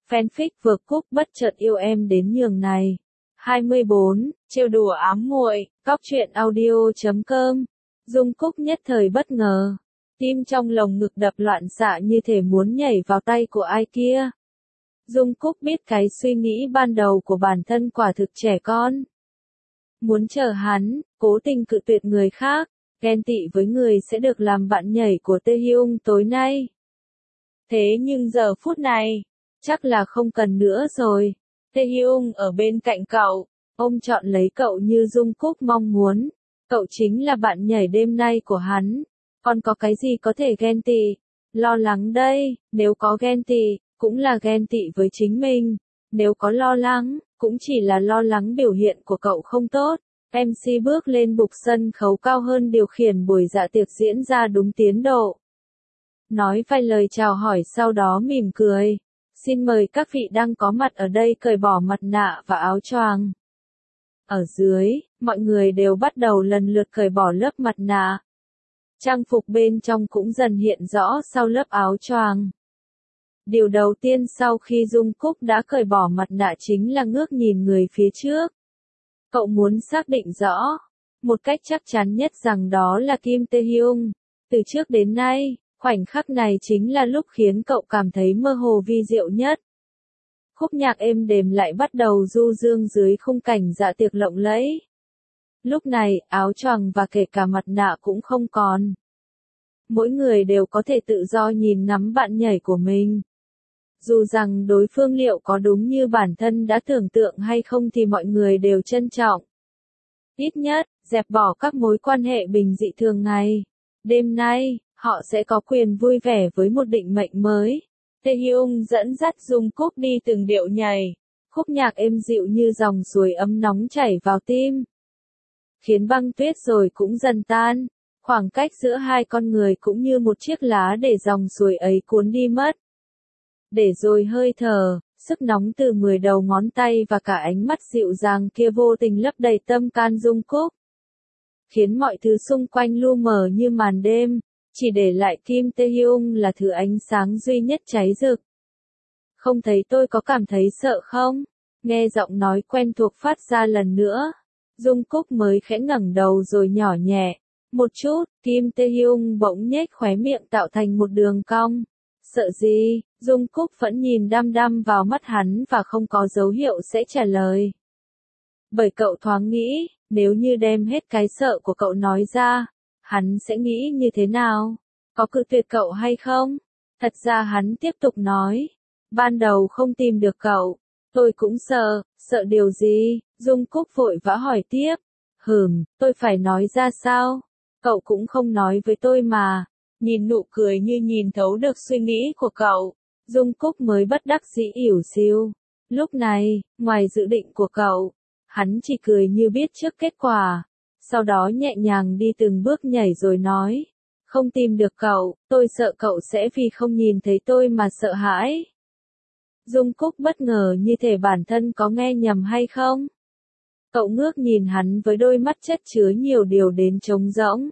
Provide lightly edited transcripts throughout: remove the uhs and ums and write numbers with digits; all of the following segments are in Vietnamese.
Fanfic vượt cúc bất chợt yêu em đến nhường này. 24. Trêu đùa ám muội, góc truyện audio.com. Jungkook nhất thời bất ngờ. Tim trong lồng ngực đập loạn xạ như thể muốn nhảy vào tay của ai kia. Jungkook biết cái suy nghĩ ban đầu của bản thân quả thực trẻ con. Muốn chờ hắn, cố tình cự tuyệt người khác, ghen tị với người sẽ được làm bạn nhảy của Taehyung tối nay. Thế nhưng giờ phút này, chắc là không cần nữa rồi. Taehyung ở bên cạnh cậu, ông chọn lấy cậu như Jungkook mong muốn. Cậu chính là bạn nhảy đêm nay của hắn. Còn có cái gì có thể ghen tị? Lo lắng đây, nếu có ghen tị, cũng là ghen tị với chính mình. Nếu có lo lắng, cũng chỉ là lo lắng biểu hiện của cậu không tốt. MC bước lên bục sân khấu cao hơn điều khiển buổi dạ tiệc diễn ra đúng tiến độ. Nói vài lời chào hỏi sau đó mỉm cười. Xin mời các vị đang có mặt ở đây cởi bỏ mặt nạ và áo choàng. Ở dưới, mọi người đều bắt đầu lần lượt cởi bỏ lớp mặt nạ. Trang phục bên trong cũng dần hiện rõ sau lớp áo choàng. Điều đầu tiên sau khi Jungkook đã cởi bỏ mặt nạ chính là ngước nhìn người phía trước. Cậu muốn xác định rõ, một cách chắc chắn nhất rằng đó là Kim Taehyung. Từ trước đến nay, khoảnh khắc này chính là lúc khiến cậu cảm thấy mơ hồ vi diệu nhất. Khúc nhạc êm đềm lại bắt đầu du dương dưới khung cảnh dạ tiệc lộng lẫy. Lúc này, áo choàng và kể cả mặt nạ cũng không còn. Mỗi người đều có thể tự do nhìn ngắm bạn nhảy của mình. Dù rằng đối phương liệu có đúng như bản thân đã tưởng tượng hay không thì mọi người đều trân trọng. Ít nhất, dẹp bỏ các mối quan hệ bình dị thường ngày. Đêm nay, họ sẽ có quyền vui vẻ với một định mệnh mới. Taehyung dẫn dắt Jungkook đi từng điệu nhảy. Khúc nhạc êm dịu như dòng suối ấm nóng chảy vào tim. Khiến băng tuyết rồi cũng dần tan. Khoảng cách giữa hai con người cũng như một chiếc lá để dòng suối ấy cuốn đi mất. Để rồi hơi thở, sức nóng từ 10 đầu ngón tay và cả ánh mắt dịu dàng kia vô tình lấp đầy tâm can Jungkook. Khiến mọi thứ xung quanh lu mờ như màn đêm, chỉ để lại Kim Taehyung là thứ ánh sáng duy nhất cháy rực. Không thấy tôi có cảm thấy sợ không? Nghe giọng nói quen thuộc phát ra lần nữa. Jungkook mới khẽ ngẩng đầu rồi nhỏ nhẹ. Một chút, Kim Taehyung bỗng nhếch khóe miệng tạo thành một đường cong. Sợ gì? Jungkook vẫn nhìn đăm đăm vào mắt hắn và không có dấu hiệu sẽ trả lời. Bởi cậu thoáng nghĩ, nếu như đem hết cái sợ của cậu nói ra, hắn sẽ nghĩ như thế nào? Có cự tuyệt cậu hay không? Thật ra hắn tiếp tục nói. Ban đầu không tìm được cậu. Tôi cũng sợ. Sợ điều gì? Jungkook vội vã hỏi tiếp. Tôi phải nói ra sao? Cậu cũng không nói với tôi mà. Nhìn nụ cười như nhìn thấu được suy nghĩ của cậu. Jungkook mới bất đắc dĩ ỉu xìu. Lúc này, ngoài dự định của cậu, hắn chỉ cười như biết trước kết quả. Sau đó nhẹ nhàng đi từng bước nhảy rồi nói. Không tìm được cậu, tôi sợ cậu sẽ vì không nhìn thấy tôi mà sợ hãi. Jungkook bất ngờ như thể bản thân có nghe nhầm hay không? Cậu ngước nhìn hắn với đôi mắt chất chứa nhiều điều đến trống rỗng.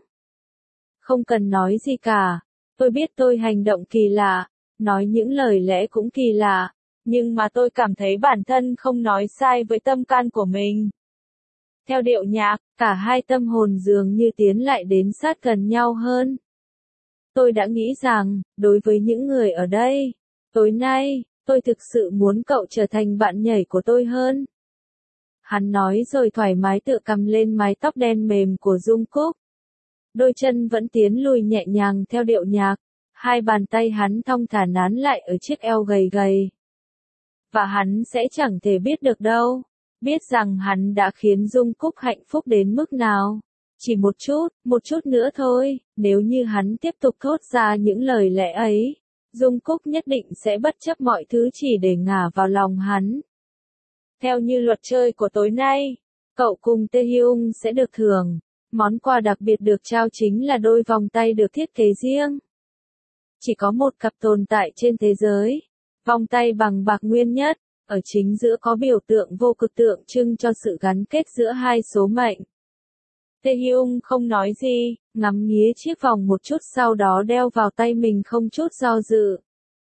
Không cần nói gì cả. Tôi biết tôi hành động kỳ lạ, nói những lời lẽ cũng kỳ lạ, nhưng mà tôi cảm thấy bản thân không nói sai với tâm can của mình. Theo điệu nhạc, cả hai tâm hồn dường như tiến lại đến sát gần nhau hơn. Tôi đã nghĩ rằng, đối với những người ở đây, tối nay, tôi thực sự muốn cậu trở thành bạn nhảy của tôi hơn. Hắn nói rồi thoải mái tựa cầm lên mái tóc đen mềm của Jungkook. Đôi chân vẫn tiến lùi nhẹ nhàng theo điệu nhạc. Hai bàn tay hắn thong thả nán lại ở chiếc eo gầy gầy. Và hắn sẽ chẳng thể biết được đâu. Biết rằng hắn đã khiến Jungkook hạnh phúc đến mức nào. Chỉ một chút nữa thôi, nếu như hắn tiếp tục thốt ra những lời lẽ ấy, Jungkook nhất định sẽ bất chấp mọi thứ chỉ để ngả vào lòng hắn. Theo như luật chơi của tối nay, cậu cùng Taehyung sẽ được thưởng. Món quà đặc biệt được trao chính là đôi vòng tay được thiết kế riêng. Chỉ có một cặp tồn tại trên thế giới. Vòng tay bằng bạc nguyên nhất, ở chính giữa có biểu tượng vô cực tượng trưng cho sự gắn kết giữa hai số mệnh. Taehyung không nói gì, ngắm nghía chiếc vòng một chút sau đó đeo vào tay mình không chút do dự.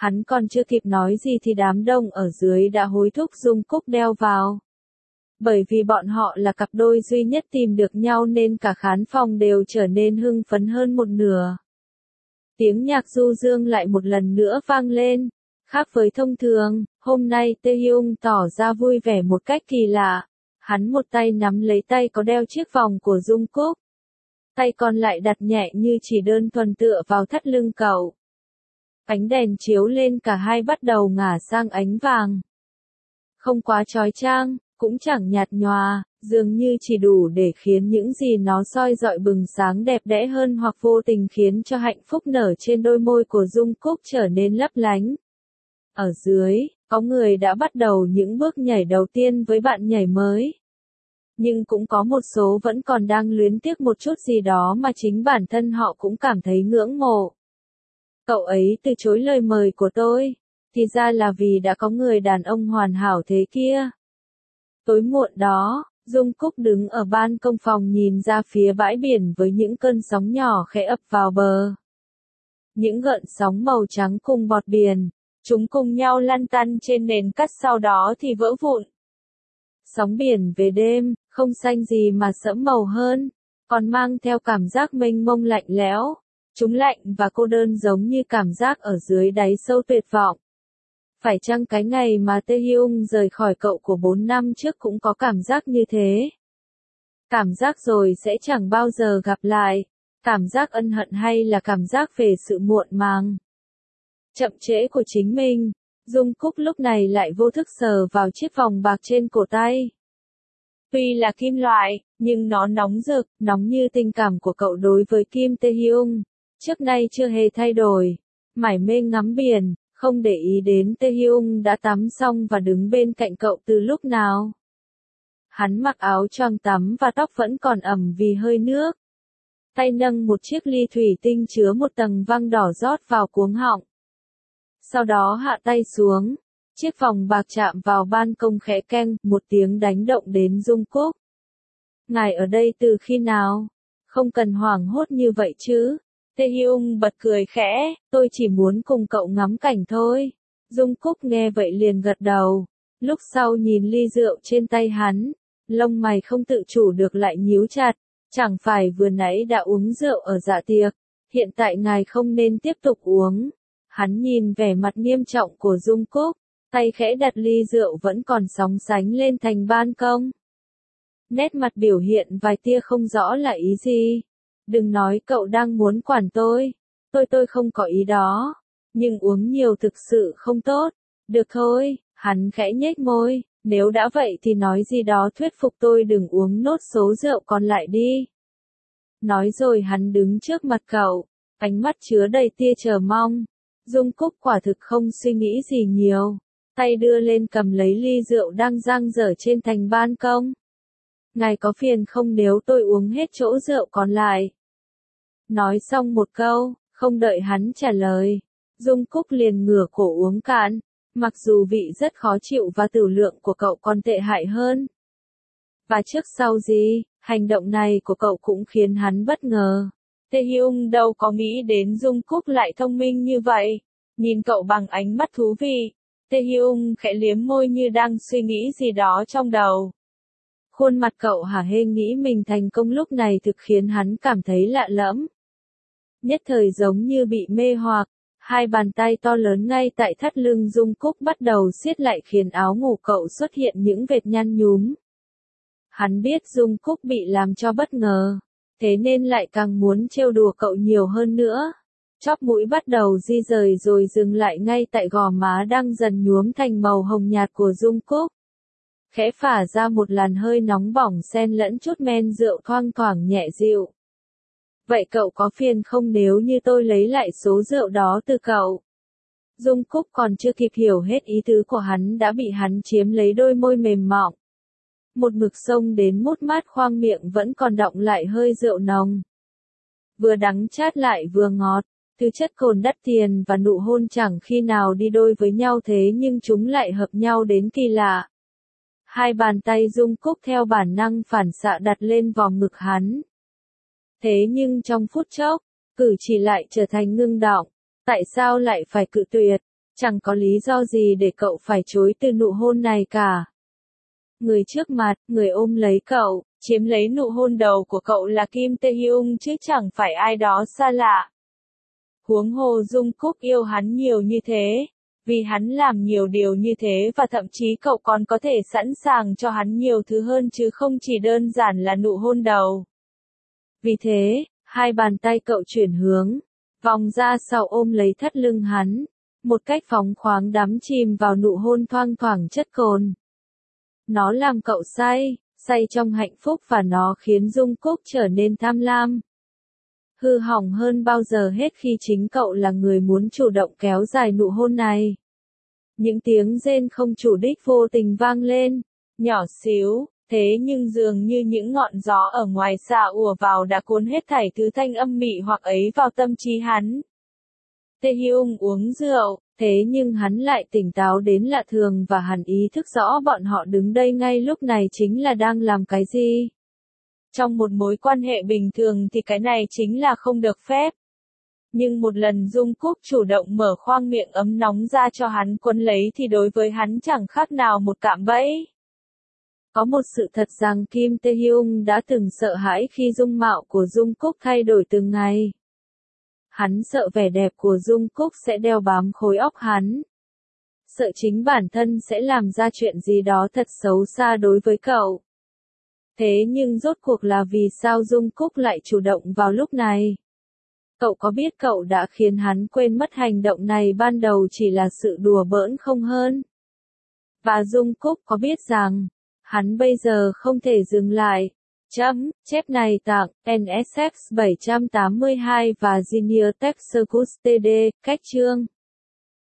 Hắn còn chưa kịp nói gì thì đám đông ở dưới đã hối thúc Dung Cúc đeo vào. Bởi vì bọn họ là cặp đôi duy nhất tìm được nhau nên cả khán phòng đều trở nên hưng phấn hơn một nửa. Tiếng nhạc du dương lại một lần nữa vang lên. Khác với thông thường, hôm nay Taehyung tỏ ra vui vẻ một cách kỳ lạ. Hắn một tay nắm lấy tay có đeo chiếc vòng của Dung Cúc. Tay còn lại đặt nhẹ như chỉ đơn thuần tựa vào thắt lưng cậu. Ánh đèn chiếu lên cả hai bắt đầu ngả sang ánh vàng. Không quá chói chang, cũng chẳng nhạt nhòa, dường như chỉ đủ để khiến những gì nó soi rọi bừng sáng đẹp đẽ hơn hoặc vô tình khiến cho hạnh phúc nở trên đôi môi của Dung Cúc trở nên lấp lánh. Ở dưới, có người đã bắt đầu những bước nhảy đầu tiên với bạn nhảy mới. Nhưng cũng có một số vẫn còn đang luyến tiếc một chút gì đó mà chính bản thân họ cũng cảm thấy ngưỡng mộ. Cậu ấy từ chối lời mời của tôi, thì ra là vì đã có người đàn ông hoàn hảo thế kia. Tối muộn đó, Dung Cúc đứng ở ban công phòng nhìn ra phía bãi biển với những cơn sóng nhỏ khẽ ập vào bờ. Những gợn sóng màu trắng cùng bọt biển, chúng cùng nhau lăn tăn trên nền cát sau đó thì vỡ vụn. Sóng biển về đêm, không xanh gì mà sẫm màu hơn, còn mang theo cảm giác mênh mông lạnh lẽo. Chúng lạnh và cô đơn giống như cảm giác ở dưới đáy sâu tuyệt vọng. Phải chăng cái ngày mà Taehyung rời khỏi cậu của 4 năm trước cũng có cảm giác như thế? Cảm giác rồi sẽ chẳng bao giờ gặp lại. Cảm giác ân hận hay là cảm giác về sự muộn màng? Chậm trễ của chính mình. Dung Cúc lúc này lại vô thức sờ vào chiếc vòng bạc trên cổ tay. Tuy là kim loại, nhưng nó nóng rực, nóng như tình cảm của cậu đối với Kim Taehyung. Trước nay chưa hề thay đổi. Mải mê ngắm biển, không để ý đến Taehyung đã tắm xong và đứng bên cạnh cậu từ lúc nào. Hắn mặc áo choàng tắm và tóc vẫn còn ẩm vì hơi nước. Tay nâng một chiếc ly thủy tinh chứa một tầng văng đỏ rót vào cuống họng. Sau đó hạ tay xuống, chiếc vòng bạc chạm vào ban công khẽ keng, một tiếng đánh động đến Dung Cúc. Ngài ở đây từ khi nào? Không cần hoảng hốt như vậy chứ. Taehyung bật cười khẽ, tôi chỉ muốn cùng cậu ngắm cảnh thôi. Dung Cúc nghe vậy liền gật đầu. Lúc sau nhìn ly rượu trên tay hắn, lông mày không tự chủ được lại nhíu chặt. Chẳng phải vừa nãy đã uống rượu ở dạ tiệc, hiện tại ngài không nên tiếp tục uống. Hắn nhìn vẻ mặt nghiêm trọng của Dung Cúc, tay khẽ đặt ly rượu vẫn còn sóng sánh lên thành ban công. Nét mặt biểu hiện vài tia không rõ là ý gì. Đừng nói cậu đang muốn quản tôi. Tôi không có ý đó. Nhưng uống nhiều thực sự không tốt. Được thôi, hắn khẽ nhếch môi. Nếu đã vậy thì nói gì đó thuyết phục tôi đừng uống nốt số rượu còn lại đi. Nói rồi hắn đứng trước mặt cậu. Ánh mắt chứa đầy tia chờ mong. Dung Cúc quả thực không suy nghĩ gì nhiều. Tay đưa lên cầm lấy ly rượu đang dang dở trên thành ban công. Ngài có phiền không nếu tôi uống hết chỗ rượu còn lại? Nói xong một câu, không đợi hắn trả lời. Dung Cúc liền ngửa cổ uống cạn. Mặc dù vị rất khó chịu và tử lượng của cậu còn tệ hại hơn. Và trước sau gì, hành động này của cậu cũng khiến hắn bất ngờ. Taehyung đâu có nghĩ đến Dung Cúc lại thông minh như vậy. Nhìn cậu bằng ánh mắt thú vị. Taehyung khẽ liếm môi như đang suy nghĩ gì đó trong đầu. Khuôn mặt cậu hả hê nghĩ mình thành công lúc này thực khiến hắn cảm thấy lạ lẫm. Nhất thời giống như bị mê hoặc, hai bàn tay to lớn ngay tại thắt lưng Dung Cúc bắt đầu siết lại khiến áo ngủ cậu xuất hiện những vệt nhăn nhúm. Hắn biết Dung Cúc bị làm cho bất ngờ, thế nên lại càng muốn trêu đùa cậu nhiều hơn nữa. Chóp mũi bắt đầu di rời rồi dừng lại ngay tại gò má đang dần nhuốm thành màu hồng nhạt của Dung Cúc. Khẽ phả ra một làn hơi nóng bỏng xen lẫn chút men rượu thoang thoảng nhẹ dịu. Vậy cậu có phiền không nếu như tôi lấy lại số rượu đó từ cậu? Dung Cúc còn chưa kịp hiểu hết ý tứ của hắn đã bị hắn chiếm lấy đôi môi mềm mỏng. Một mực xông đến mút mát khoang miệng vẫn còn đọng lại hơi rượu nồng. Vừa đắng chát lại vừa ngọt, thứ chất cồn đắt tiền và nụ hôn chẳng khi nào đi đôi với nhau thế nhưng chúng lại hợp nhau đến kỳ lạ. Hai bàn tay Dung Cúc theo bản năng phản xạ đặt lên vòng ngực hắn. Thế nhưng trong phút chốc, cử chỉ lại trở thành ngưng đọng. Tại sao lại phải cự tuyệt? Chẳng có lý do gì để cậu phải chối từ nụ hôn này cả. Người trước mặt, người ôm lấy cậu, chiếm lấy nụ hôn đầu của cậu là Kim Tae-hyung chứ chẳng phải ai đó xa lạ. Huống hồ Jungkook yêu hắn nhiều như thế, vì hắn làm nhiều điều như thế và thậm chí cậu còn có thể sẵn sàng cho hắn nhiều thứ hơn chứ không chỉ đơn giản là nụ hôn đầu. Vì thế, hai bàn tay cậu chuyển hướng, vòng ra sau ôm lấy thắt lưng hắn, một cách phóng khoáng đắm chìm vào nụ hôn thoang thoảng chất cồn. Nó làm cậu say trong hạnh phúc và nó khiến Jungkook trở nên tham lam. Hư hỏng hơn bao giờ hết khi chính cậu là người muốn chủ động kéo dài nụ hôn này. Những tiếng rên không chủ đích vô tình vang lên, nhỏ xíu, thế nhưng dường như những ngọn gió ở ngoài xa ùa vào đã cuốn hết thảy thứ thanh âm mị hoặc ấy vào tâm trí hắn. Tae-hyung uống rượu, thế nhưng hắn lại tỉnh táo đến lạ thường và hắn ý thức rõ bọn họ đứng đây ngay lúc này chính là đang làm cái gì. Trong một mối quan hệ bình thường thì cái này chính là không được phép. Nhưng một lần Jungkook chủ động mở khoang miệng ấm nóng ra cho hắn quấn lấy thì đối với hắn chẳng khác nào một cạm bẫy. Có một sự thật rằng Kim Tae-hyung đã từng sợ hãi khi dung mạo của Jungkook thay đổi từng ngày. Hắn sợ vẻ đẹp của Jungkook sẽ đeo bám khối óc hắn. Sợ chính bản thân sẽ làm ra chuyện gì đó thật xấu xa đối với cậu. Thế nhưng rốt cuộc là vì sao Jungkook lại chủ động vào lúc này? Cậu có biết cậu đã khiến hắn quên mất hành động này ban đầu chỉ là sự đùa bỡn không hơn? Và Jungkook có biết rằng, hắn bây giờ không thể dừng lại. Chép này tặng NSX 782 và Junior Texas TD, cách chương.